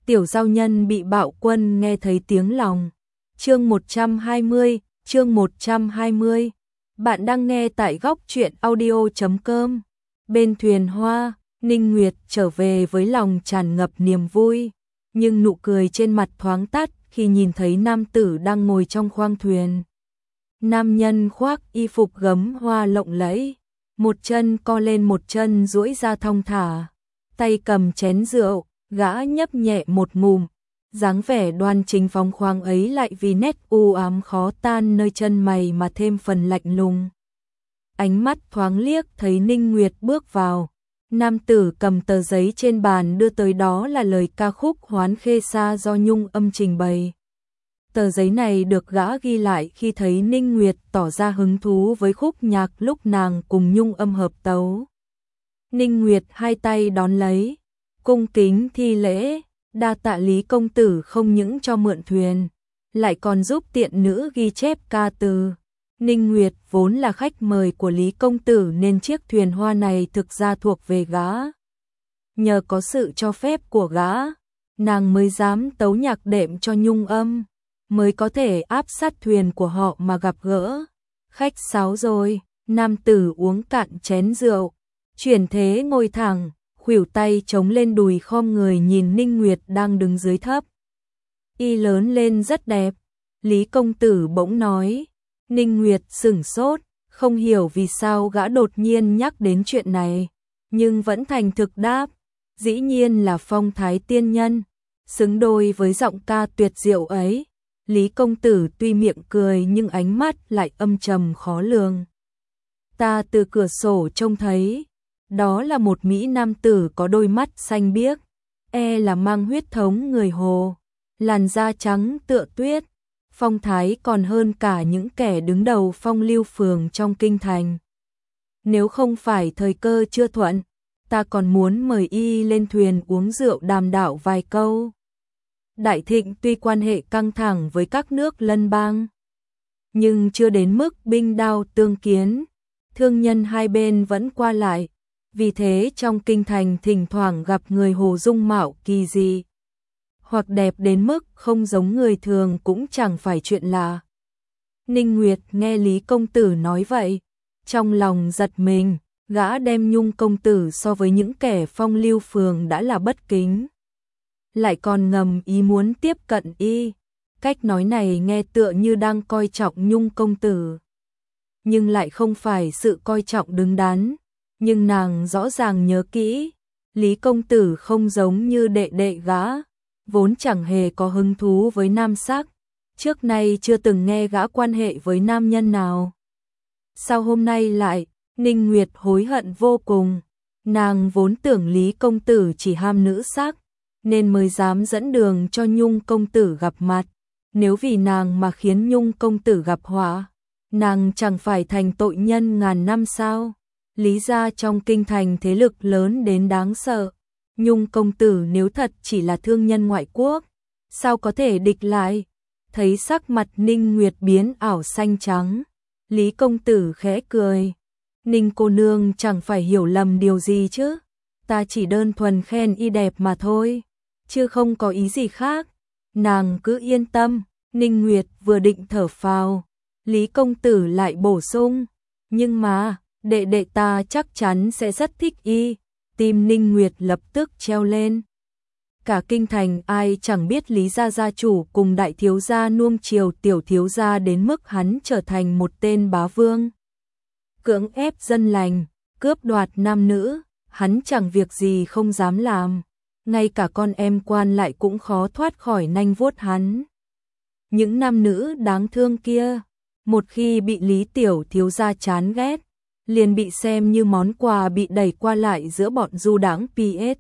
Tiểu giao nhân bị bạo quân nghe thấy tiếng lòng. Chương 120, chương 120. Bạn đang nghe tại góc truyện audio.com. Bên thuyền hoa, Ninh Nguyệt trở về với lòng tràn ngập niềm vui, nhưng nụ cười trên mặt thoáng tắt khi nhìn thấy nam tử đang ngồi trong khoang thuyền. Nam nhân khoác y phục gấm hoa lộng lẫy, một chân co lên một chân duỗi ra thong thả, tay cầm chén rượu, gã nhấp nhẹ một ngụm, dáng vẻ đoan chính phóng khoáng ấy lại vì nét u ám khó tan nơi chân mày mà thêm phần lạnh lùng. Ánh mắt thoáng liếc thấy Ninh Nguyệt bước vào, nam tử cầm tờ giấy trên bàn đưa tới, đó là lời ca khúc Hoán Khê Sa do Nhung Âm trình bày. Tờ giấy này được gã ghi lại khi thấy Ninh Nguyệt tỏ ra hứng thú với khúc nhạc lúc nàng cùng Nhung Âm hợp tấu. Ninh Nguyệt hai tay đón lấy, cung kính thi lễ, đa tạ Lý công tử không những cho mượn thuyền, lại còn giúp tiện nữ ghi chép ca từ. Ninh Nguyệt vốn là khách mời của Lý công tử nên chiếc thuyền hoa này thực ra thuộc về gã. Nhờ có sự cho phép của gã, nàng mới dám tấu nhạc đệm cho Nhung Âm, mới có thể áp sát thuyền của họ mà gặp gỡ. Khách sáo rồi, nam tử uống cạn chén rượu, chuyển thế ngồi thẳng, khuỷu tay chống lên đùi khom người nhìn Ninh Nguyệt đang đứng dưới thấp. Y lớn lên rất đẹp, Lý công tử bỗng nói. Ninh Nguyệt sửng sốt, không hiểu vì sao gã đột nhiên nhắc đến chuyện này, nhưng vẫn thành thực đáp, dĩ nhiên là phong thái tiên nhân, xứng đôi với giọng ca tuyệt diệu ấy. Lý công tử tuy miệng cười nhưng ánh mắt lại âm trầm khó lường. Ta từ cửa sổ trông thấy, đó là một mỹ nam tử có đôi mắt xanh biếc, là mang huyết thống người Hồ, làn da trắng tựa tuyết, phong thái còn hơn cả những kẻ đứng đầu phong lưu phường trong kinh thành. Nếu không phải thời cơ chưa thuận, ta còn muốn mời y lên thuyền uống rượu đàm đạo vài câu. Đại Thịnh tuy quan hệ căng thẳng với các nước lân bang, nhưng chưa đến mức binh đao tương kiến, thương nhân hai bên vẫn qua lại, vì thế trong kinh thành thỉnh thoảng gặp người Hồ dung mạo kỳ dị, hoặc đẹp đến mức không giống người thường cũng chẳng phải chuyện lạ. Ninh Nguyệt nghe Lý công tử nói vậy, trong lòng giật mình, gã đem Nhung công tử so với những kẻ phong lưu phường đã là bất kính, lại còn ngầm ý muốn tiếp cận y. Cách nói này nghe tựa như đang coi trọng Nhung công tử, nhưng lại không phải sự coi trọng đứng đắn. Nhưng nàng rõ ràng nhớ kỹ, Lý công tử không giống như đệ đệ gã, vốn chẳng hề có hứng thú với nam sắc, trước nay chưa từng nghe gã quan hệ với nam nhân nào. Sao hôm nay lại? Ninh Nguyệt hối hận vô cùng, nàng vốn tưởng Lý công tử chỉ ham nữ sắc, nên mới dám dẫn đường cho Nhung công tử gặp mặt. Nếu vì nàng mà khiến Nhung công tử gặp họa, nàng chẳng phải thành tội nhân ngàn năm sao? Lý gia trong kinh thành thế lực lớn đến đáng sợ, Nhung công tử nếu thật chỉ là thương nhân ngoại quốc, sao có thể địch lại? Thấy sắc mặt Ninh Nguyệt biến ảo xanh trắng, Lý công tử khẽ cười. Ninh cô nương chẳng phải hiểu lầm điều gì chứ? Ta chỉ đơn thuần khen y đẹp mà thôi, chứ không có ý gì khác. Nàng cứ yên tâm. Ninh Nguyệt vừa định thở phào, Lý công tử lại bổ sung, nhưng mà đệ đệ ta chắc chắn sẽ rất thích y. Tim Ninh Nguyệt lập tức treo lên. Cả kinh thành ai chẳng biết Lý gia gia chủ cùng đại thiếu gia nuông chiều tiểu thiếu gia đến mức hắn trở thành một tên bá vương. Cưỡng ép dân lành, cướp đoạt nam nữ, hắn chẳng việc gì không dám làm. Ngay cả con em quan lại cũng khó thoát khỏi nanh vuốt hắn. Những nam nữ đáng thương kia, một khi bị Lý tiểu thiếu gia chán ghét, liền bị xem như món quà bị đẩy qua lại giữa bọn du đãng PS.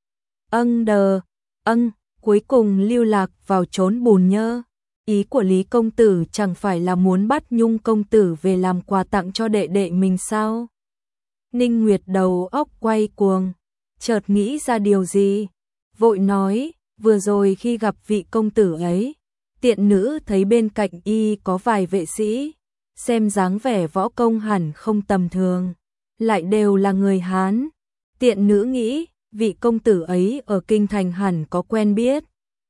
Cuối cùng lưu lạc vào chốn bùn nhơ. Ý của Lý công tử chẳng phải là muốn bắt Nhung công tử về làm quà tặng cho đệ đệ mình sao? Ninh Nguyệt đầu óc quay cuồng, chợt nghĩ ra điều gì, vội nói, vừa rồi khi gặp vị công tử ấy, tiện nữ thấy bên cạnh y có vài vệ sĩ, xem dáng vẻ võ công hẳn không tầm thường, lại đều là người Hán. Tiện nữ nghĩ, vị công tử ấy ở kinh thành hẳn có quen biết,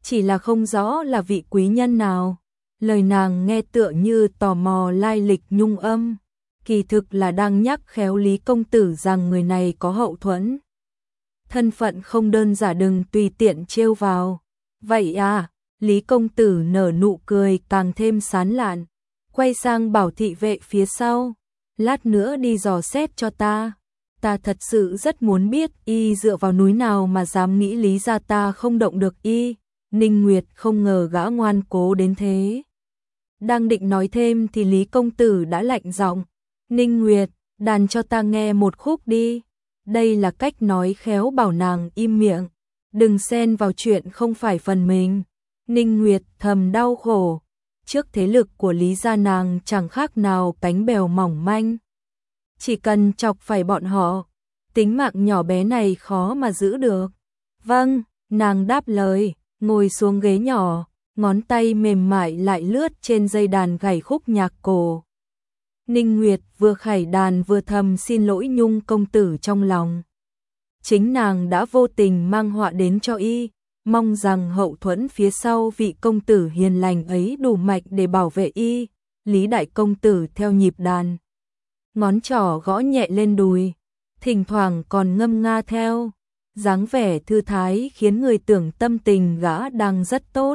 chỉ là không rõ là vị quý nhân nào. Lời nàng nghe tựa như tò mò lai lịch Nhung Âm, kỳ thực là đang nhắc khéo Lý công tử rằng người này có hậu thuẫn. Thân phận không đơn giản, đừng tùy tiện trêu vào. Vậy à, Lý công tử nở nụ cười càng thêm sán lạn, quay sang bảo thị vệ phía sau, lát nữa đi dò xét cho ta. Ta thật sự rất muốn biết y dựa vào núi nào mà dám nghĩ Lý gia ta không động được y. Ninh Nguyệt không ngờ gã ngoan cố đến thế. Đang định nói thêm thì Lý công tử đã lạnh giọng, Ninh Nguyệt, đàn cho ta nghe một khúc đi. Đây là cách nói khéo bảo nàng im miệng, đừng xen vào chuyện không phải phần mình. Ninh Nguyệt thầm đau khổ, trước thế lực của Lý gia nàng chẳng khác nào cánh bèo mỏng manh. Chỉ cần chọc phải bọn họ, tính mạng nhỏ bé này khó mà giữ được. Vâng, nàng đáp lời, ngồi xuống ghế nhỏ, ngón tay mềm mại lại lướt trên dây đàn gảy khúc nhạc cổ. Ninh Nguyệt vừa khải đàn vừa thầm xin lỗi Nhung công tử trong lòng. Chính nàng đã vô tình mang họa đến cho y, mong rằng hậu thuẫn phía sau vị công tử hiền lành ấy đủ mạnh để bảo vệ y. Lý đại công tử theo nhịp đàn, ngón trỏ gõ nhẹ lên đùi, thỉnh thoảng còn ngâm nga theo, dáng vẻ thư thái khiến người tưởng tâm tình gã đang rất tốt.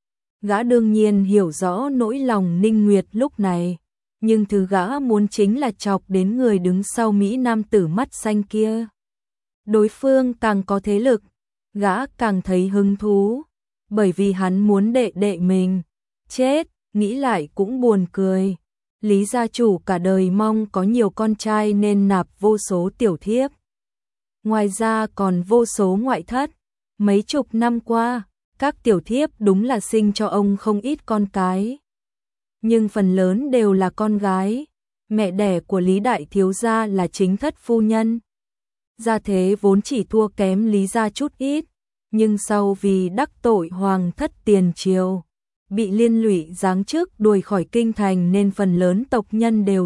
Gã đương nhiên hiểu rõ nỗi lòng Ninh Nguyệt lúc này, nhưng thứ gã muốn chính là chọc đến người đứng sau mỹ nam tử mắt xanh kia. Đối phương càng có thế lực, gã càng thấy hứng thú, bởi vì hắn muốn đệ đệ mình chết. Nghĩ lại cũng buồn cười. Lý gia chủ cả đời mong có nhiều con trai nên nạp vô số tiểu thiếp. Ngoài ra còn vô số ngoại thất. Mấy chục năm qua, các tiểu thiếp đúng là sinh cho ông không ít con cái. Nhưng phần lớn đều là con gái. Mẹ đẻ của Lý đại thiếu gia là chính thất phu nhân. Gia thế vốn chỉ thua kém Lý gia chút ít, nhưng sau vì đắc tội hoàng thất tiền triều, bị liên lụy giáng chức đuổi khỏi kinh thành nên phần lớn tộc nhân đều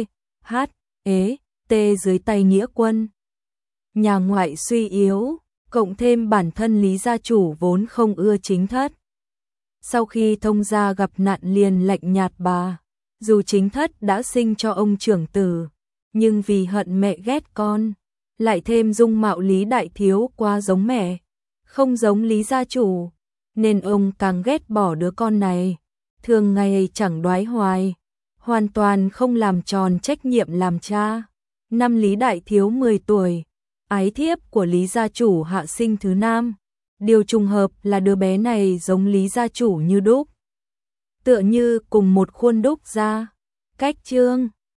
t dưới tay nghĩa quân. Nhà ngoại suy yếu, cộng thêm bản thân Lý gia chủ vốn không ưa chính thất. Sau khi thông gia gặp nạn liền lạnh nhạt bà, dù chính thất đã sinh cho ông trưởng tử, nhưng vì hận mẹ ghét con, lại thêm dung mạo Lý đại thiếu quá giống mẹ, không giống Lý gia chủ, nên ông càng ghét bỏ đứa con này, thường ngày chẳng đoái hoài, hoàn toàn không làm tròn trách nhiệm làm cha. Năm Lý đại thiếu 10 tuổi, ái thiếp của Lý gia chủ hạ sinh thứ nam. Điều trùng hợp là đứa bé này giống Lý gia chủ như đúc, tựa như cùng một khuôn đúc ra. Cách chương